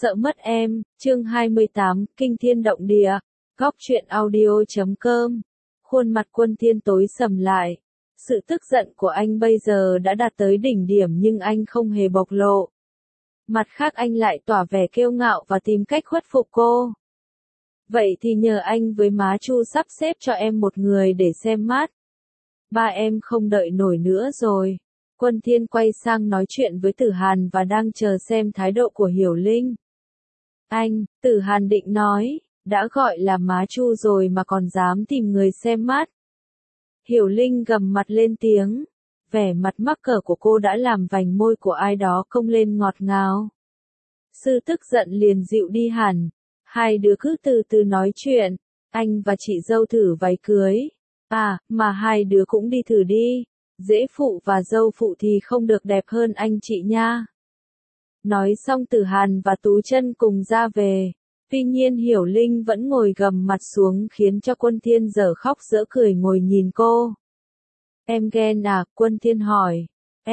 Sợ mất em, chương 28, kinh thiên động địa, góc truyện audio.com. Khuôn mặt Quân Thiên tối sầm lại. Sự tức giận của anh bây giờ đã đạt tới đỉnh điểm nhưng anh không hề bộc lộ. Mặt khác anh lại tỏ vẻ kiêu ngạo và tìm cách khuất phục cô. Vậy thì nhờ anh với má Chu sắp xếp cho em một người để xem mắt. Ba em không đợi nổi nữa rồi. Quân Thiên quay sang nói chuyện với Tử Hàn và đang chờ xem thái độ của Hiểu Linh. Anh, Tử Hàn định nói, đã gọi là má Chu rồi mà còn dám tìm người xem mắt. Hiểu Linh gầm mặt lên tiếng, vẻ mặt mắc cỡ của cô đã làm vành môi của ai đó cong lên ngọt ngào. Sư tức giận liền dịu đi hẳn, hai đứa cứ từ từ nói chuyện, anh và chị dâu thử váy cưới. À, mà hai đứa cũng đi thử đi, dễ phụ và dâu phụ thì không được đẹp hơn anh chị nha. Nói xong Tử Hàn và Tú Chân cùng ra về. Tuy nhiên Hiểu Linh vẫn ngồi gầm mặt xuống khiến cho Quân Thiên dở khóc dở cười ngồi nhìn cô. Em ghen à? Quân Thiên hỏi.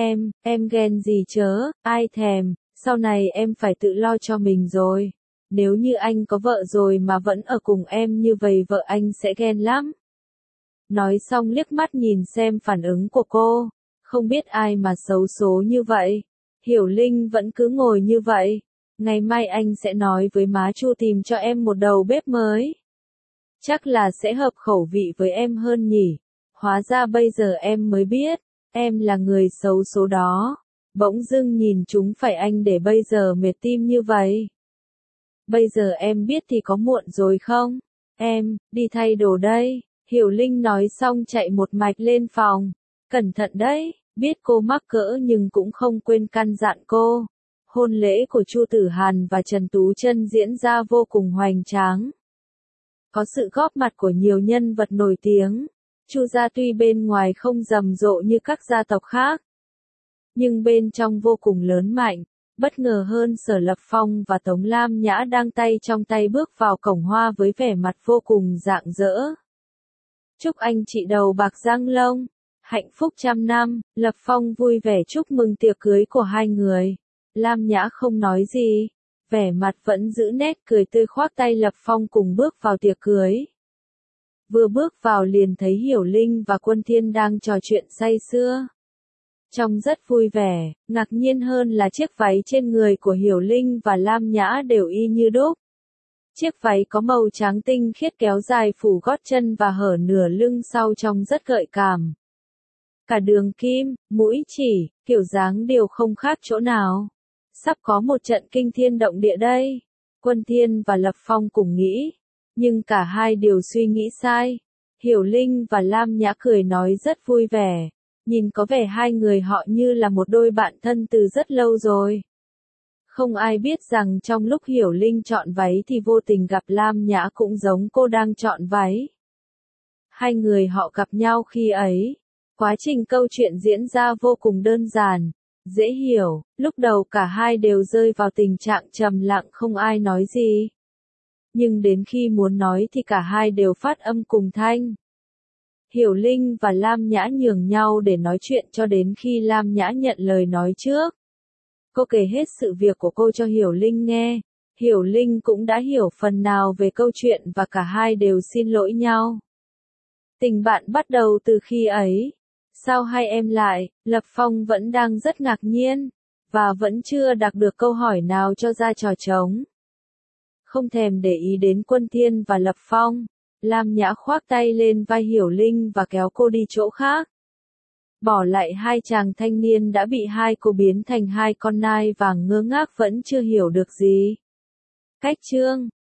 Em ghen gì chớ, ai thèm, sau này em phải tự lo cho mình rồi. Nếu như anh có vợ rồi mà vẫn ở cùng em như vậy vợ anh sẽ ghen lắm. Nói xong liếc mắt nhìn xem phản ứng của cô. Không biết ai mà xấu số như vậy. Hiểu Linh vẫn cứ ngồi như vậy. Ngày mai anh sẽ nói với má Chu tìm cho em một đầu bếp mới. Chắc là sẽ hợp khẩu vị với em hơn nhỉ. Hóa ra bây giờ em mới biết, em là người xấu số đó. Bỗng dưng nhìn chúng phải anh để bây giờ mệt tim như vậy. Bây giờ em biết thì có muộn rồi không? Em, đi thay đồ đây. Hiểu Linh nói xong chạy một mạch lên phòng. Cẩn thận đấy, biết cô mắc cỡ nhưng cũng không quên căn dặn cô. Hôn lễ của Chu Tử Hàn và Trần Tú Chân diễn ra vô cùng hoành tráng. Có sự góp mặt của nhiều nhân vật nổi tiếng. Chu gia tuy bên ngoài không rầm rộ như các gia tộc khác, nhưng bên trong vô cùng lớn mạnh. Bất ngờ hơn Sở Lập Phong và Tống Lam Nhã đang tay trong tay bước vào cổng hoa với vẻ mặt vô cùng rạng rỡ. Chúc anh chị đầu bạc răng long, hạnh phúc trăm năm. Lập Phong vui vẻ chúc mừng tiệc cưới của hai người. Lam Nhã không nói gì, vẻ mặt vẫn giữ nét cười tươi khoác tay Lập Phong cùng bước vào tiệc cưới. Vừa bước vào liền thấy Hiểu Linh và Quân Thiên đang trò chuyện say sưa. Trông rất vui vẻ, ngạc nhiên hơn là chiếc váy trên người của Hiểu Linh và Lam Nhã đều y như đúc. Chiếc váy có màu trắng tinh khiết kéo dài phủ gót chân và hở nửa lưng sau trông rất gợi cảm. Cả đường kim, mũi chỉ, kiểu dáng đều không khác chỗ nào. Sắp có một trận kinh thiên động địa đây. Quân Thiên và Lập Phong cùng nghĩ. Nhưng cả hai đều suy nghĩ sai. Hiểu Linh và Lam Nhã cười nói rất vui vẻ. Nhìn có vẻ hai người họ như là một đôi bạn thân từ rất lâu rồi. Không ai biết rằng trong lúc Hiểu Linh chọn váy thì vô tình gặp Lam Nhã cũng giống cô đang chọn váy. Hai người họ gặp nhau khi ấy. Quá trình câu chuyện diễn ra vô cùng đơn giản, dễ hiểu, lúc đầu cả hai đều rơi vào tình trạng trầm lặng không ai nói gì. Nhưng đến khi muốn nói thì cả hai đều phát âm cùng thanh. Hiểu Linh và Lam Nhã nhường nhau để nói chuyện cho đến khi Lam Nhã nhận lời nói trước. Cô kể hết sự việc của cô cho Hiểu Linh nghe. Hiểu Linh cũng đã hiểu phần nào về câu chuyện và cả hai đều xin lỗi nhau. Tình bạn bắt đầu từ khi ấy. Sao hai em lại? Lập Phong vẫn đang rất ngạc nhiên, và vẫn chưa đặt được câu hỏi nào cho ra trò trống. Không thèm để ý đến Quân Thiên và Lập Phong, Lam Nhã khoác tay lên vai Hiểu Linh và kéo cô đi chỗ khác. Bỏ lại hai chàng thanh niên đã bị hai cô biến thành hai con nai vàng ngơ ngác vẫn chưa hiểu được gì. Cách chương